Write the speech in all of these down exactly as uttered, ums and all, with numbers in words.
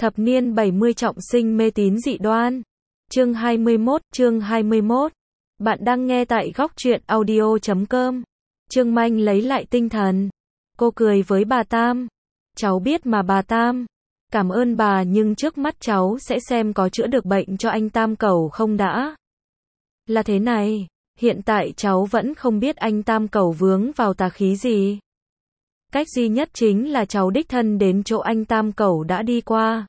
Thập niên bảy mươi trọng sinh mê tín dị đoan. Chương hai mươi mốt, chương hai mươi mốt. Bạn đang nghe tại góc truyện audio chấm com. Trương Manh lấy lại tinh thần. Cô cười với bà Tam. Cháu biết mà bà Tam. Cảm ơn bà, nhưng trước mắt cháu sẽ xem có chữa được bệnh cho anh Tam Cẩu không đã. Là thế này, hiện tại cháu vẫn không biết anh Tam Cẩu vướng vào tà khí gì. Cách duy nhất chính là cháu đích thân đến chỗ anh Tam Cẩu đã đi qua.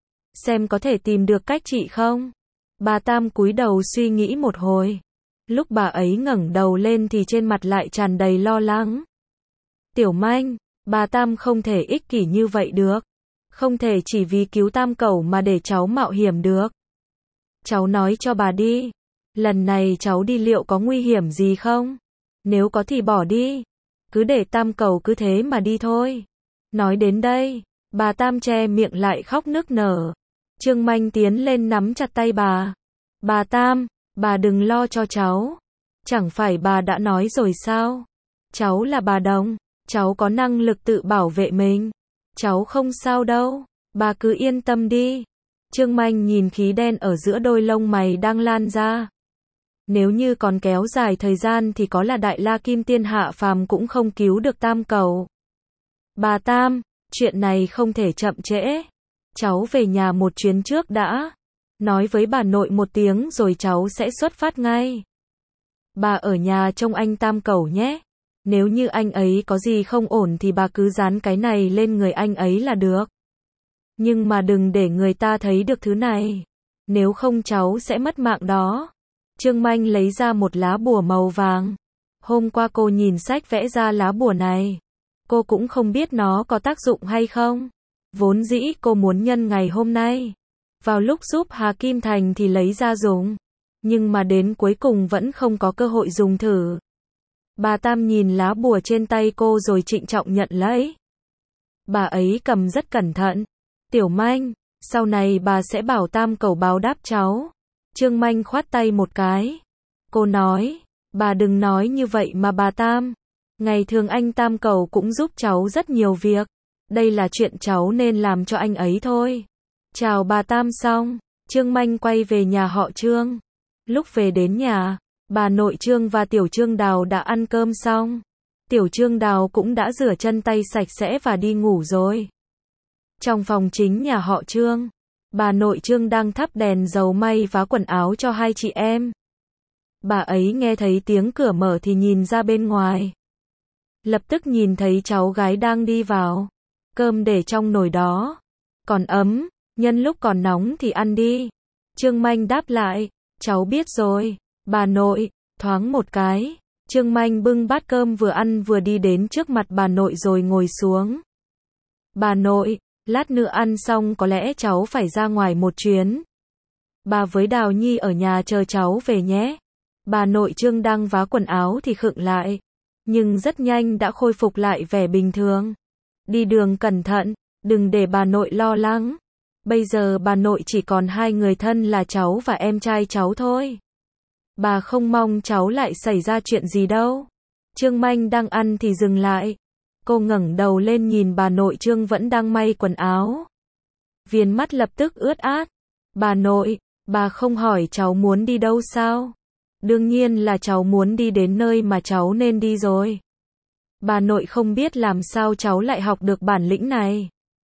Xem có thể tìm được cách trị không? Bà Tam cúi đầu suy nghĩ một hồi. Lúc bà ấy ngẩng đầu lên thì trên mặt lại tràn đầy lo lắng. Tiểu Manh, bà Tam không thể ích kỷ như vậy được. Không thể chỉ vì cứu Tam Cẩu mà để cháu mạo hiểm được. Cháu nói cho bà đi. Lần này cháu đi liệu có nguy hiểm gì không? Nếu có thì bỏ đi. Cứ để Tam Cẩu cứ thế mà đi thôi. Nói đến đây, bà Tam che miệng lại khóc nức nở. Trương Manh tiến lên nắm chặt tay bà. Bà Tam, bà đừng lo cho cháu. Chẳng phải bà đã nói rồi sao? Cháu là bà Đồng, cháu có năng lực tự bảo vệ mình. Cháu không sao đâu, bà cứ yên tâm đi. Trương Manh nhìn khí đen ở giữa đôi lông mày đang lan ra. Nếu như còn kéo dài thời gian thì có là Đại La Kim Tiên hạ phàm cũng không cứu được Tam Cẩu. Bà Tam, chuyện này không thể chậm trễ. Cháu về nhà một chuyến trước đã. Nói với bà nội một tiếng rồi cháu sẽ xuất phát ngay. Bà ở nhà trông anh Tam Cẩu nhé. Nếu như anh ấy có gì không ổn thì bà cứ dán cái này lên người anh ấy là được. Nhưng mà đừng để người ta thấy được thứ này. Nếu không cháu sẽ mất mạng đó. Trương Manh lấy ra một lá bùa màu vàng. Hôm qua cô nhìn sách vẽ ra lá bùa này. Cô cũng không biết nó có tác dụng hay không. Vốn dĩ cô muốn nhân ngày hôm nay. Vào lúc giúp Hà Kim Thành thì lấy ra dùng. Nhưng mà đến cuối cùng vẫn không có cơ hội dùng thử. Bà Tam nhìn lá bùa trên tay cô rồi trịnh trọng nhận lấy. Bà ấy cầm rất cẩn thận. Tiểu Manh, sau này bà sẽ bảo Tam Cẩu báo đáp cháu. Trương Manh khoát tay một cái. Cô nói, bà đừng nói như vậy mà bà Tam. Ngày thường anh Tam Cẩu cũng giúp cháu rất nhiều việc. Đây là chuyện cháu nên làm cho anh ấy thôi. Chào bà Tam xong, Trương Manh quay về nhà họ Trương. Lúc về đến nhà, bà nội Trương và Tiểu Trương Đào đã ăn cơm xong. Tiểu Trương Đào cũng đã rửa chân tay sạch sẽ và đi ngủ rồi. Trong phòng chính nhà họ Trương, bà nội Trương đang thắp đèn dầu may vá quần áo cho hai chị em. Bà ấy nghe thấy tiếng cửa mở thì nhìn ra bên ngoài. Lập tức nhìn thấy cháu gái đang đi vào. Cơm để trong nồi đó. Còn ấm, nhân lúc còn nóng thì ăn đi. Trương Manh đáp lại, cháu biết rồi, bà nội. Thoáng một cái, Trương Manh bưng bát cơm vừa ăn vừa đi đến trước mặt bà nội rồi ngồi xuống. Bà nội, lát nữa ăn xong có lẽ cháu phải ra ngoài một chuyến. Bà với Đào Nhi ở nhà chờ cháu về nhé. Bà nội Trương đang vá quần áo thì khựng lại. Nhưng rất nhanh đã khôi phục lại vẻ bình thường. Đi đường cẩn thận, đừng để bà nội lo lắng. Bây giờ bà nội chỉ còn hai người thân là cháu và em trai cháu thôi. Bà không mong cháu lại xảy ra chuyện gì đâu. Trương Manh đang ăn thì dừng lại. Cô ngẩng đầu lên nhìn bà nội Trương vẫn đang may quần áo. Viền mắt lập tức ướt át. Bà nội, bà không hỏi cháu muốn đi đâu sao? Đương nhiên là cháu muốn đi đến nơi mà cháu nên đi rồi. Bà nội không biết làm sao cháu lại học được bản lĩnh này.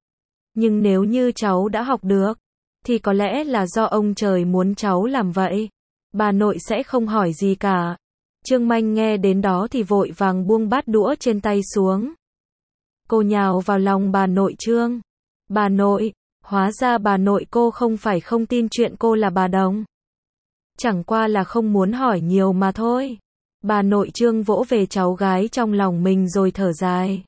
Nhưng nếu như cháu đã học được, thì có lẽ là do ông trời muốn cháu làm vậy. Bà nội sẽ không hỏi gì cả. Trương Manh nghe đến đó thì vội vàng buông bát đũa trên tay xuống. Cô nhào vào lòng bà nội Trương. Bà nội, hóa ra bà nội cô không phải không tin chuyện cô là bà Đồng. Chẳng qua là không muốn hỏi nhiều mà thôi. Bà nội Trương vỗ về cháu gái trong lòng mình rồi thở dài.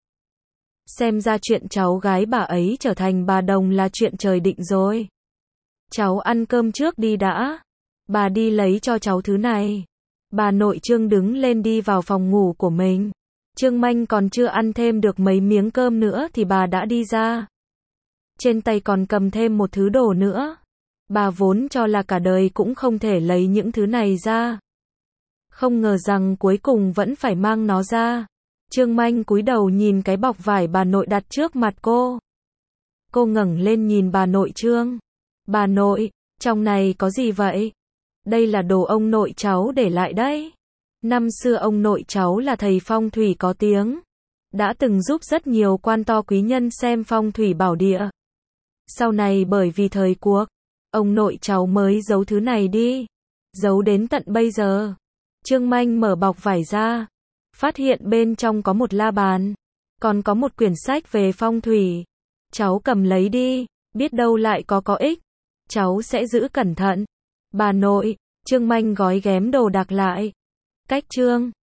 Xem ra chuyện cháu gái bà ấy trở thành bà Đồng là chuyện trời định rồi. Cháu ăn cơm trước đi đã. Bà đi lấy cho cháu thứ này. Bà nội Trương đứng lên đi vào phòng ngủ của mình. Trương Manh còn chưa ăn thêm được mấy miếng cơm nữa thì bà đã đi ra. Trên tay còn cầm thêm một thứ đồ nữa. Bà vốn cho là cả đời cũng không thể lấy những thứ này ra. Không ngờ rằng cuối cùng vẫn phải mang nó ra. Trương Manh cúi đầu nhìn cái bọc vải bà nội đặt trước mặt cô. Cô ngẩng lên nhìn bà nội Trương. Bà nội, trong này có gì vậy? Đây là đồ ông nội cháu để lại đấy. Năm xưa ông nội cháu là thầy phong thủy có tiếng. Đã từng giúp rất nhiều quan to quý nhân xem phong thủy bảo địa. Sau này bởi vì thời cuộc, ông nội cháu mới giấu thứ này đi. Giấu đến tận bây giờ. Trương Manh mở bọc vải ra. Phát hiện bên trong có một la bàn. Còn có một quyển sách về phong thủy. Cháu cầm lấy đi, biết đâu lại có có ích. Cháu sẽ giữ cẩn thận. Bà nội, Trương Manh gói ghém đồ đạc lại. Cách Trương